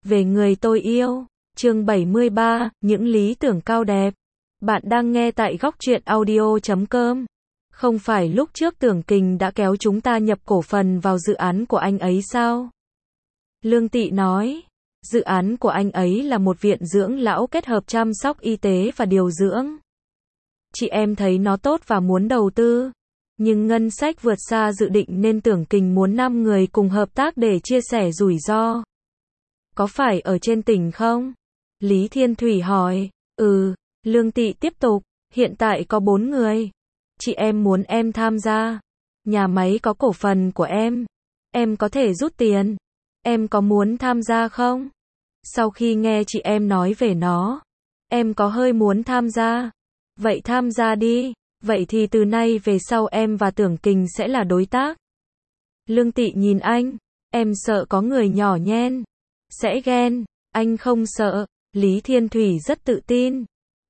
Về người tôi yêu. Chương 73, những lý tưởng cao đẹp. Bạn đang nghe tại góc truyện audio.com. Không phải lúc trước Tưởng Kình đã kéo chúng ta nhập cổ phần vào dự án của anh ấy sao? Lương Tị nói. Dự án của anh ấy là một viện dưỡng lão kết hợp chăm sóc y tế và điều dưỡng. Chị em thấy nó tốt và muốn đầu tư. Nhưng ngân sách vượt xa dự định nên Tưởng Kình muốn 5 người cùng hợp tác để chia sẻ rủi ro. Có phải ở trên tỉnh không? Lý Thiên Thủy hỏi. Lương Tị tiếp tục. Hiện tại có 4 người. Chị em muốn em tham gia. Nhà máy có cổ phần của em. Em có thể rút tiền. Em có muốn tham gia không? Sau khi nghe chị em nói về nó, em có hơi muốn tham gia. Vậy tham gia đi. Vậy thì từ nay về sau em và Tưởng Kình sẽ là đối tác. Lương Tị nhìn anh. Em sợ có người nhỏ nhen sẽ ghen. Anh không sợ. Lý Thiên Thủy rất tự tin.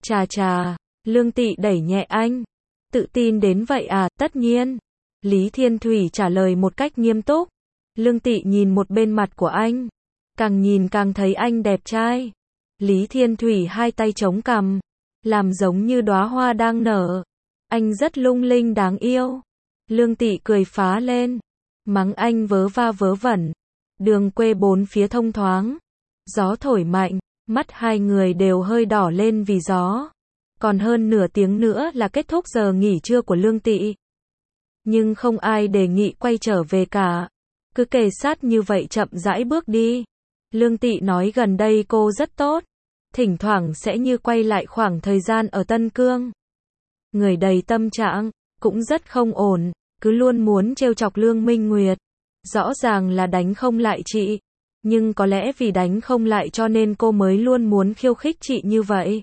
Chà. Lương Tị đẩy nhẹ anh. Tự tin đến vậy à? Tất nhiên. Lý Thiên Thủy trả lời một cách nghiêm túc. Lương Tị nhìn một bên mặt của anh. Càng nhìn càng thấy anh đẹp trai. Lý Thiên Thủy hai tay chống cằm, làm giống như đóa hoa đang nở. Anh rất lung linh đáng yêu. Lương Tị cười phá lên, mắng anh vớ va vớ vẩn. Đường quê bốn phía thông thoáng, gió thổi mạnh, mắt hai người đều hơi đỏ lên vì gió. Còn hơn nửa tiếng nữa là kết thúc giờ nghỉ trưa của Lương Tị. Nhưng không ai đề nghị quay trở về cả. Cứ kề sát như vậy chậm rãi bước đi. Lương Tị nói gần đây cô rất tốt. Thỉnh thoảng sẽ như quay lại khoảng thời gian ở Tân Cương. Người đầy tâm trạng, cũng rất không ổn, cứ luôn muốn trêu chọc Lương Minh Nguyệt. Rõ ràng là đánh không lại chị. Nhưng có lẽ vì đánh không lại cho nên cô mới luôn muốn khiêu khích chị như vậy.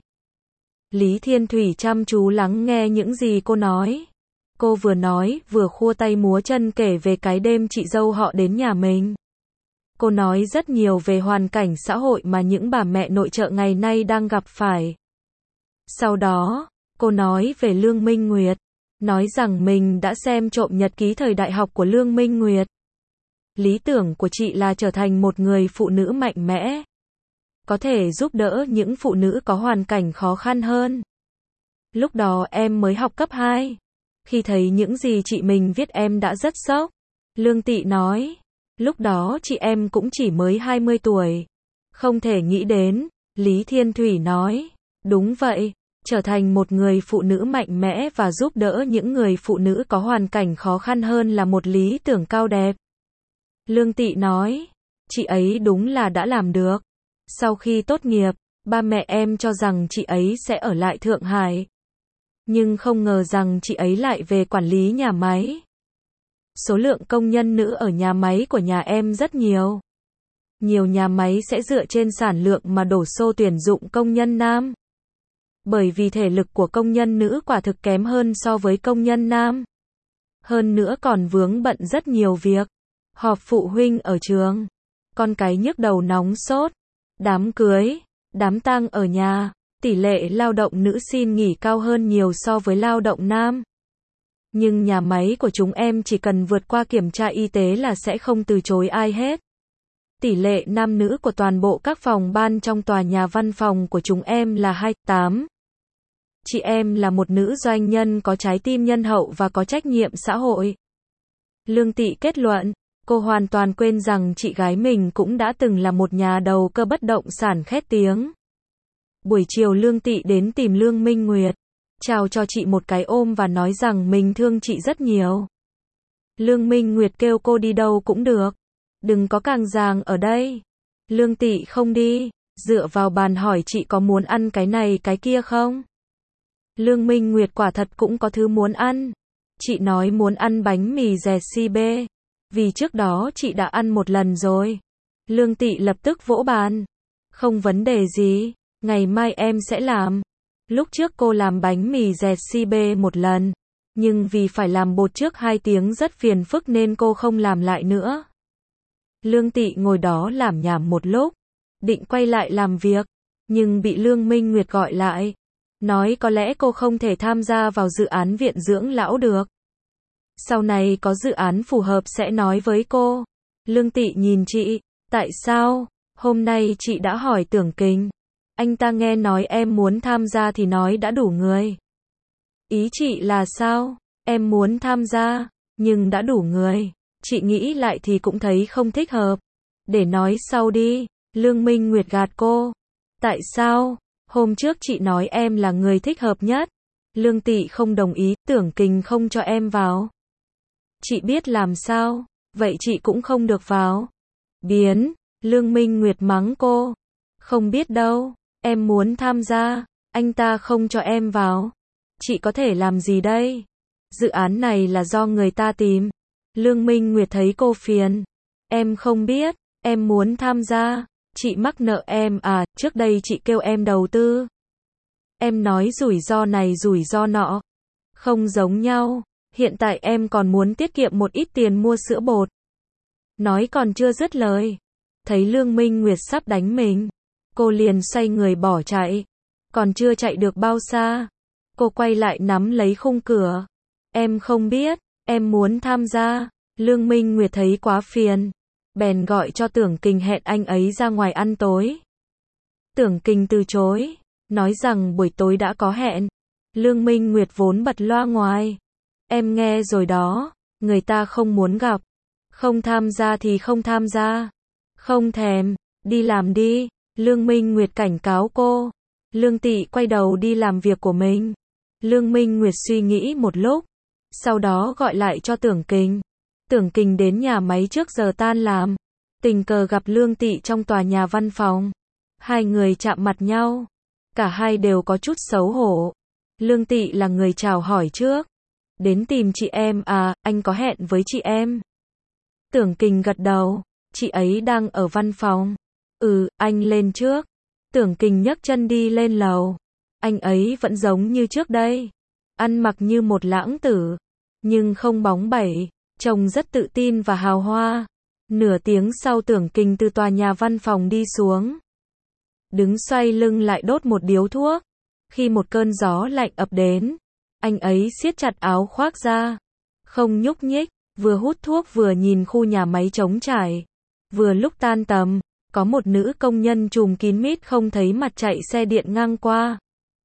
Lý Thiên Thủy chăm chú lắng nghe những gì cô nói. Cô vừa nói, vừa khua tay múa chân kể về cái đêm chị dâu họ đến nhà mình. Cô nói rất nhiều về hoàn cảnh xã hội mà những bà mẹ nội trợ ngày nay đang gặp phải. Sau đó, cô nói về Lương Minh Nguyệt. Nói rằng mình đã xem trộm nhật ký thời đại học của Lương Minh Nguyệt. Lý tưởng của chị là trở thành một người phụ nữ mạnh mẽ. Có thể giúp đỡ những phụ nữ có hoàn cảnh khó khăn hơn. Lúc đó em mới học cấp 2. Khi thấy những gì chị mình viết em đã rất sốc. Lương Tị nói. Lúc đó chị em cũng chỉ mới 20 tuổi. Không thể nghĩ đến. Lý Thiên Thủy nói. Đúng vậy. Trở thành một người phụ nữ mạnh mẽ và giúp đỡ những người phụ nữ có hoàn cảnh khó khăn hơn là một lý tưởng cao đẹp. Lương Tị nói. Chị ấy đúng là đã làm được. Sau khi tốt nghiệp, ba mẹ em cho rằng chị ấy sẽ ở lại Thượng Hải. Nhưng không ngờ rằng chị ấy lại về quản lý nhà máy. Số lượng công nhân nữ ở nhà máy của nhà em rất nhiều. Nhiều nhà máy sẽ dựa trên sản lượng mà đổ xô tuyển dụng công nhân nam. Bởi vì thể lực của công nhân nữ quả thực kém hơn so với công nhân nam. Hơn nữa còn vướng bận rất nhiều việc. Họp phụ huynh ở trường. Con cái nhức đầu nóng sốt. Đám cưới, đám tang ở nhà. Tỷ lệ lao động nữ xin nghỉ cao hơn nhiều so với lao động nam. Nhưng nhà máy của chúng em chỉ cần vượt qua kiểm tra y tế là sẽ không từ chối ai hết. Tỷ lệ nam nữ của toàn bộ các phòng ban trong tòa nhà văn phòng của chúng em là 28. Chị em là một nữ doanh nhân có trái tim nhân hậu và có trách nhiệm xã hội. Lương Tị kết luận, cô hoàn toàn quên rằng chị gái mình cũng đã từng là một nhà đầu cơ bất động sản khét tiếng. Buổi chiều Lương Tị đến tìm Lương Minh Nguyệt. Chào cho chị một cái ôm và nói rằng mình thương chị rất nhiều. Lương Minh Nguyệt kêu cô đi đâu cũng được. Đừng có càng ràng ở đây. Lương Tị không đi. Dựa vào bàn hỏi chị có muốn ăn cái này cái kia không? Lương Minh Nguyệt quả thật cũng có thứ muốn ăn. Chị nói muốn ăn bánh mì dẹt si bê. Vì trước đó chị đã ăn một lần rồi. Lương Tị lập tức vỗ bàn. Không vấn đề gì. Ngày mai em sẽ làm. Lúc trước cô làm bánh mì dẹt si bê một lần. Nhưng vì phải làm bột trước 2 tiếng rất phiền phức nên cô không làm lại nữa. Lương Tị ngồi đó làm nhảm một lúc. Định quay lại làm việc. Nhưng bị Lương Minh Nguyệt gọi lại. Nói có lẽ cô không thể tham gia vào dự án viện dưỡng lão được. Sau này có dự án phù hợp sẽ nói với cô. Lương Tị nhìn chị. Tại sao? Hôm nay chị đã hỏi Tưởng Kình. Anh ta nghe nói em muốn tham gia thì nói đã đủ người. Ý chị là sao? Em muốn tham gia, nhưng đã đủ người. Chị nghĩ lại thì cũng thấy không thích hợp. Để nói sau đi. Lương Minh Nguyệt gạt cô. Tại sao? Hôm trước chị nói em là người thích hợp nhất. Lương Tị không đồng ý, Tưởng Kình không cho em vào. Chị biết làm sao? Vậy chị cũng không được vào. Biến. Lương Minh Nguyệt mắng cô. Không biết đâu. Em muốn tham gia. Anh ta không cho em vào. Chị có thể làm gì đây? Dự án này là do người ta tìm. Lương Minh Nguyệt thấy cô phiền. Em không biết. Em muốn tham gia. Chị mắc nợ em à, trước đây chị kêu em đầu tư. Em nói rủi ro này rủi ro nọ. Không giống nhau. Hiện tại em còn muốn tiết kiệm một ít tiền mua sữa bột. Nói còn chưa dứt lời. Thấy Lương Minh Nguyệt sắp đánh mình. Cô liền xoay người bỏ chạy. Còn chưa chạy được bao xa. Cô quay lại nắm lấy khung cửa. Em không biết. Em muốn tham gia. Lương Minh Nguyệt thấy quá phiền. Bèn gọi cho Tưởng Kình hẹn anh ấy ra ngoài ăn tối. Tưởng Kình từ chối. Nói rằng buổi tối đã có hẹn. Lương Minh Nguyệt vốn bật loa ngoài. Em nghe rồi đó. Người ta không muốn gặp. Không tham gia thì không tham gia. Không thèm. Đi làm đi. Lương Minh Nguyệt cảnh cáo cô. Lương Tị quay đầu đi làm việc của mình. Lương Minh Nguyệt suy nghĩ một lúc. Sau đó gọi lại cho Tưởng Kình. Tưởng Kình đến nhà máy trước giờ tan làm. Tình cờ gặp Lương Tị trong tòa nhà văn phòng. Hai người chạm mặt nhau. Cả hai đều có chút xấu hổ. Lương Tị là người chào hỏi trước. Đến tìm chị em à, anh có hẹn với chị em. Tưởng Kình gật đầu. Chị ấy đang ở văn phòng. Anh lên trước. Tưởng Kình nhấc chân đi lên lầu. Anh ấy vẫn giống như trước đây. Ăn mặc như một lãng tử. Nhưng không bóng bẩy. Trông rất tự tin và hào hoa. Nửa tiếng sau Tưởng Kình từ tòa nhà văn phòng đi xuống. Đứng xoay lưng lại đốt một điếu thuốc. Khi một cơn gió lạnh ập đến, anh ấy siết chặt áo khoác ra. Không nhúc nhích, vừa hút thuốc vừa nhìn khu nhà máy trống trải. Vừa lúc tan tầm, có một nữ công nhân trùm kín mít không thấy mặt chạy xe điện ngang qua.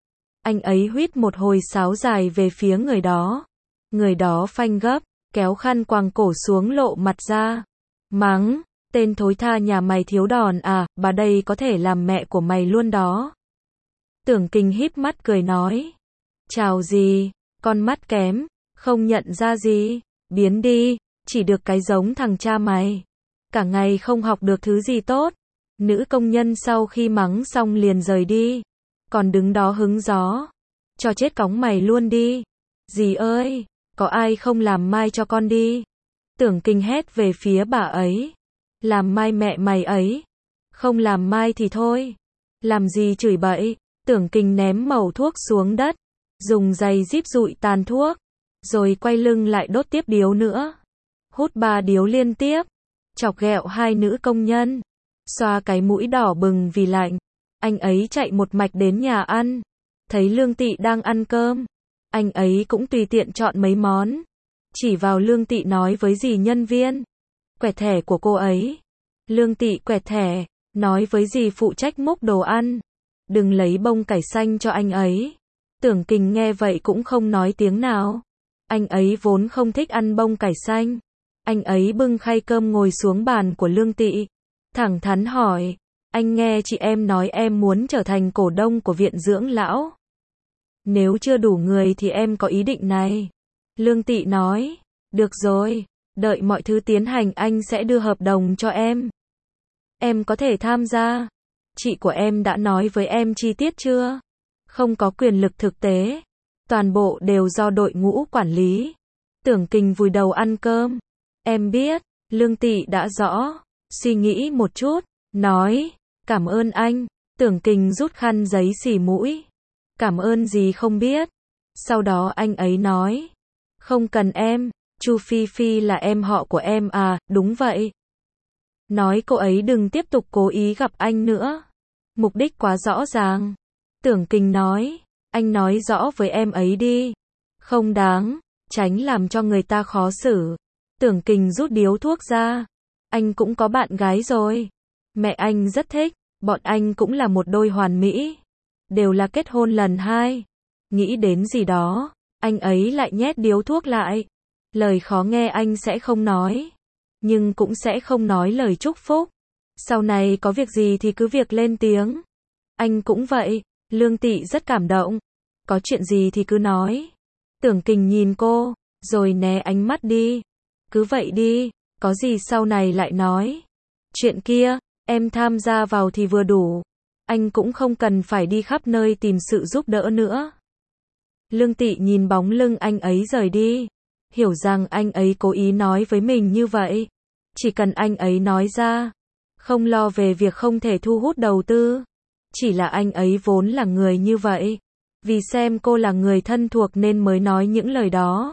Anh ấy huýt một hồi sáo dài về phía người đó. Người đó phanh gấp, kéo khăn quàng cổ xuống lộ mặt ra. Mắng, tên thối tha nhà mày thiếu đòn à, bà đây có thể làm mẹ của mày luôn đó. Tưởng Kình híp mắt cười nói. Chào gì, con mắt kém, không nhận ra gì, biến đi, chỉ được cái giống thằng cha mày. Cả ngày không học được thứ gì tốt. Nữ công nhân sau khi mắng xong liền rời đi. Còn đứng đó hứng gió. Cho chết cóng mày luôn đi. Dì ơi, có ai không làm mai cho con đi. Tưởng Kình hét về phía bà ấy. Làm mai mẹ mày ấy. Không làm mai thì thôi. Làm gì chửi bậy. Tưởng Kình ném mẩu thuốc xuống đất. Dùng giày díp dụi tàn thuốc. Rồi quay lưng lại đốt tiếp điếu nữa. Hút 3 điếu liên tiếp. Chọc ghẹo hai nữ công nhân. Xoa cái mũi đỏ bừng vì lạnh. Anh ấy chạy một mạch đến nhà ăn. Thấy Lương Tị đang ăn cơm. Anh ấy cũng tùy tiện chọn mấy món. Chỉ vào Lương Tị nói với dì nhân viên. Quẹt thẻ của cô ấy. Lương Tị quẹt thẻ. Nói với dì phụ trách múc đồ ăn. Đừng lấy bông cải xanh cho anh ấy. Tưởng Kình nghe vậy cũng không nói tiếng nào. Anh ấy vốn không thích ăn bông cải xanh. Anh ấy bưng khay cơm ngồi xuống bàn của Lương Tị. Thẳng thắn hỏi. Anh nghe chị em nói em muốn trở thành cổ đông của viện dưỡng lão. Nếu chưa đủ người thì em có ý định này. Lương Tị nói. Được rồi. Đợi mọi thứ tiến hành anh sẽ đưa hợp đồng cho em. Em có thể tham gia. Chị của em đã nói với em chi tiết chưa? Không có quyền lực thực tế. Toàn bộ đều do đội ngũ quản lý. Tưởng Kình vùi đầu ăn cơm. Em biết. Lương Tị đã rõ. Suy nghĩ một chút. Nói. Cảm ơn anh. Tưởng Kình rút khăn giấy xì mũi. Cảm ơn gì không biết. Sau đó anh ấy nói. Không cần em. Chu Phi Phi là em họ của em à, đúng vậy. Nói cô ấy đừng tiếp tục cố ý gặp anh nữa. Mục đích quá rõ ràng. Tưởng Kình nói. Anh nói rõ với em ấy đi. Không đáng. Tránh làm cho người ta khó xử. Tưởng Kình rút điếu thuốc ra. Anh cũng có bạn gái rồi. Mẹ anh rất thích, bọn anh cũng là một đôi hoàn mỹ. Đều là kết hôn lần 2. Nghĩ đến gì đó, anh ấy lại nhét điếu thuốc lại. Lời khó nghe anh sẽ không nói, nhưng cũng sẽ không nói lời chúc phúc. Sau này có việc gì thì cứ việc lên tiếng. Anh cũng vậy. Lương Tị rất cảm động. Có chuyện gì thì cứ nói. Tưởng Kình nhìn cô, rồi né ánh mắt đi. Cứ vậy đi, có gì sau này lại nói. Chuyện kia, em tham gia vào thì vừa đủ. Anh cũng không cần phải đi khắp nơi tìm sự giúp đỡ nữa. Lương Tị nhìn bóng lưng anh ấy rời đi. Hiểu rằng anh ấy cố ý nói với mình như vậy. Chỉ cần anh ấy nói ra. Không lo về việc không thể thu hút đầu tư. Chỉ là anh ấy vốn là người như vậy. Vì xem cô là người thân thuộc nên mới nói những lời đó.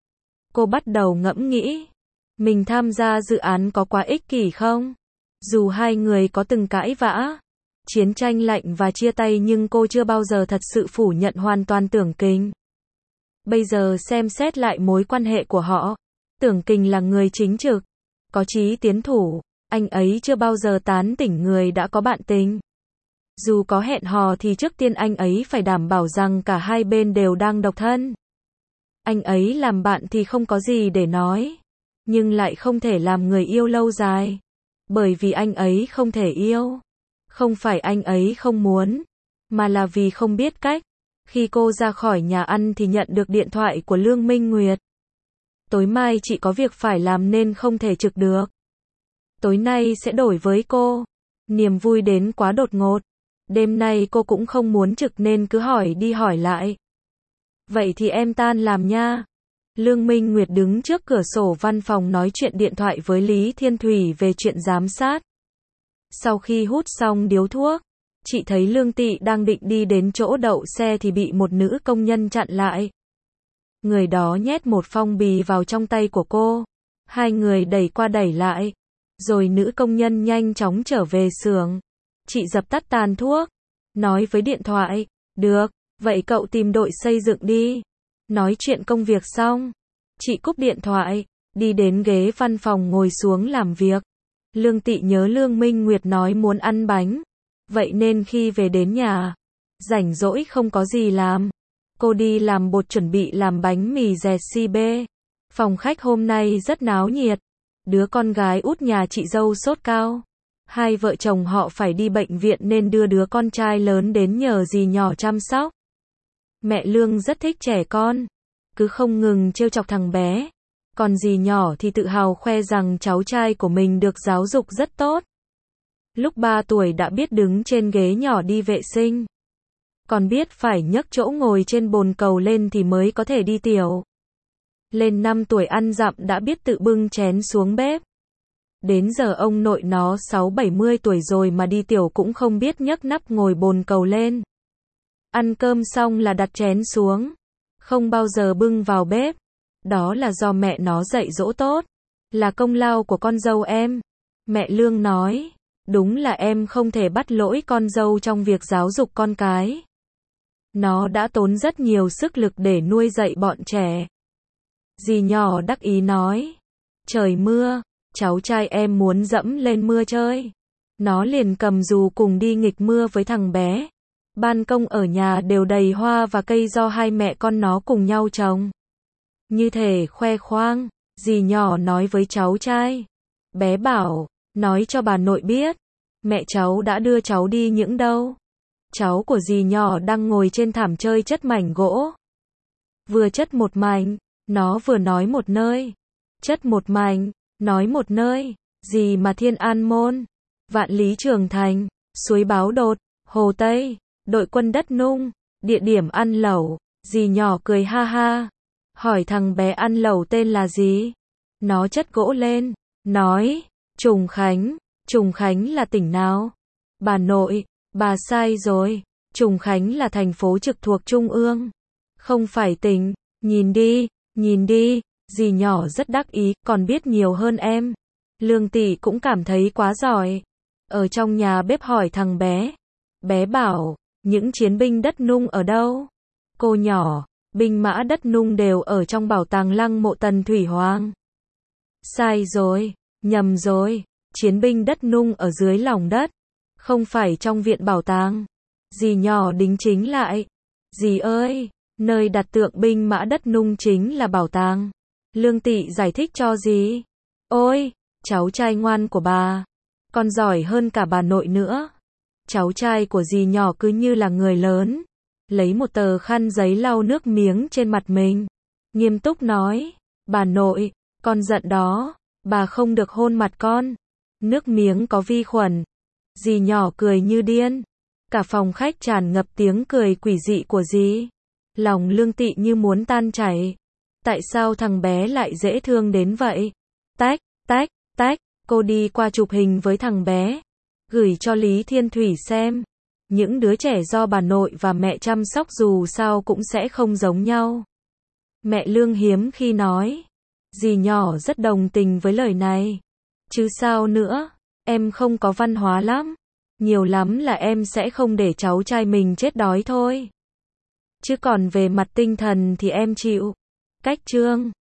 Cô bắt đầu ngẫm nghĩ. Mình tham gia dự án có quá ích kỷ không? Dù hai người có từng cãi vã, chiến tranh lạnh và chia tay nhưng cô chưa bao giờ thật sự phủ nhận hoàn toàn Tưởng Kình. Bây giờ xem xét lại mối quan hệ của họ, Tưởng Kình là người chính trực, có chí tiến thủ, anh ấy chưa bao giờ tán tỉnh người đã có bạn tình. Dù có hẹn hò thì trước tiên anh ấy phải đảm bảo rằng cả hai bên đều đang độc thân. Anh ấy làm bạn thì không có gì để nói, nhưng lại không thể làm người yêu lâu dài. Bởi vì anh ấy không thể yêu. Không phải anh ấy không muốn, mà là vì không biết cách. Khi cô ra khỏi nhà ăn thì nhận được điện thoại của Lương Minh Nguyệt. Tối mai chị có việc phải làm nên không thể trực được. Tối nay sẽ đổi với cô. Niềm vui đến quá đột ngột. Đêm nay cô cũng không muốn trực nên cứ hỏi đi hỏi lại. Vậy thì em tan làm nha. Lương Minh Nguyệt đứng trước cửa sổ văn phòng nói chuyện điện thoại với Lý Thiên Thủy về chuyện giám sát. Sau khi hút xong điếu thuốc, chị thấy Lương Tị đang định đi đến chỗ đậu xe thì bị một nữ công nhân chặn lại. Người đó nhét một phong bì vào trong tay của cô. Hai người đẩy qua đẩy lại. Rồi nữ công nhân nhanh chóng trở về xưởng. Chị dập tắt tàn thuốc. Nói với điện thoại. Được, vậy cậu tìm đội xây dựng đi. Nói chuyện công việc xong. Chị cúp điện thoại. Đi đến ghế văn phòng ngồi xuống làm việc. Lương Tị nhớ Lương Minh Nguyệt nói muốn ăn bánh. Vậy nên khi về đến nhà, rảnh rỗi không có gì làm. Cô đi làm bột chuẩn bị làm bánh mì dẹt si bê. Phòng khách hôm nay rất náo nhiệt. Đứa con gái út nhà chị dâu sốt cao. Hai vợ chồng họ phải đi bệnh viện nên đưa đứa con trai lớn đến nhờ dì nhỏ chăm sóc. Mẹ Lương rất thích trẻ con. Cứ không ngừng trêu chọc thằng bé. Còn dì nhỏ thì tự hào khoe rằng cháu trai của mình được giáo dục rất tốt. Lúc 3 tuổi đã biết đứng trên ghế nhỏ đi vệ sinh. Còn biết phải nhấc chỗ ngồi trên bồn cầu lên thì mới có thể đi tiểu. Lên 5 tuổi ăn dặm đã biết tự bưng chén xuống bếp. Đến giờ ông nội nó 60-70 tuổi rồi mà đi tiểu cũng không biết nhấc nắp ngồi bồn cầu lên. Ăn cơm xong là đặt chén xuống. Không bao giờ bưng vào bếp. Đó là do mẹ nó dạy dỗ tốt. Là công lao của con dâu em. Mẹ Lương nói. Đúng là em không thể bắt lỗi con dâu trong việc giáo dục con cái. Nó đã tốn rất nhiều sức lực để nuôi dạy bọn trẻ. Dì nhỏ đắc ý nói. Trời mưa, cháu trai em muốn dẫm lên mưa chơi. Nó liền cầm dù cùng đi nghịch mưa với thằng bé. Ban công ở nhà đều đầy hoa và cây do hai mẹ con nó cùng nhau trồng. Như thể khoe khoang, dì nhỏ nói với cháu trai. Bé bảo, nói cho bà nội biết, mẹ cháu đã đưa cháu đi những đâu. Cháu của dì nhỏ đang ngồi trên thảm chơi chất mảnh gỗ. Vừa chất một mảnh, nó vừa nói một nơi. Chất một mảnh, nói một nơi, gì mà Thiên An Môn, Vạn Lý Trường Thành, Suối Báo Đột, Hồ Tây, Đội Quân Đất Nung, địa điểm ăn lẩu. Dì nhỏ cười ha ha. Hỏi thằng bé ăn lẩu tên là gì? Nó chất gỗ lên, nói, Trùng Khánh. Trùng Khánh là tỉnh nào? Bà nội, bà sai rồi. Trùng Khánh là thành phố trực thuộc Trung ương. Không phải tỉnh. Nhìn đi, dì nhỏ rất đắc ý, còn biết nhiều hơn em. Lương Tị cũng cảm thấy quá giỏi. Ở trong nhà bếp hỏi thằng bé. Bé bảo, những chiến binh đất nung ở đâu? Cô nhỏ, binh mã đất nung đều ở trong bảo tàng lăng mộ Tần Thủy Hoàng. Sai rồi, nhầm rồi. chiến binh đất nung ở dưới lòng đất, không phải trong viện bảo tàng. Dì nhỏ đính chính lại. Dì ơi, nơi đặt tượng binh mã đất nung chính là bảo tàng. Lương Tị giải thích cho dì. Ôi, cháu trai ngoan của bà, còn giỏi hơn cả bà nội nữa. Cháu trai của dì nhỏ cứ như là người lớn, lấy một tờ khăn giấy lau nước miếng trên mặt mình, nghiêm túc nói, bà nội, con giận đó, bà không được hôn mặt con, nước miếng có vi khuẩn. Dì nhỏ cười như điên, cả phòng khách tràn ngập tiếng cười quỷ dị của dì. Lòng Lương Tị như muốn tan chảy. Tại sao thằng bé lại dễ thương đến vậy? Tách, tách, tách, cô đi qua chụp hình với thằng bé, gửi cho Lý Thiên Thủy xem. Những đứa trẻ do bà nội và mẹ chăm sóc dù sao cũng sẽ không giống nhau. Mẹ Lương hiếm khi nói. Dì nhỏ rất đồng tình với lời này. Chứ sao nữa, em không có văn hóa lắm. Nhiều lắm là em sẽ không để cháu trai mình chết đói thôi. Chứ còn về mặt tinh thần thì em chịu. Cách chương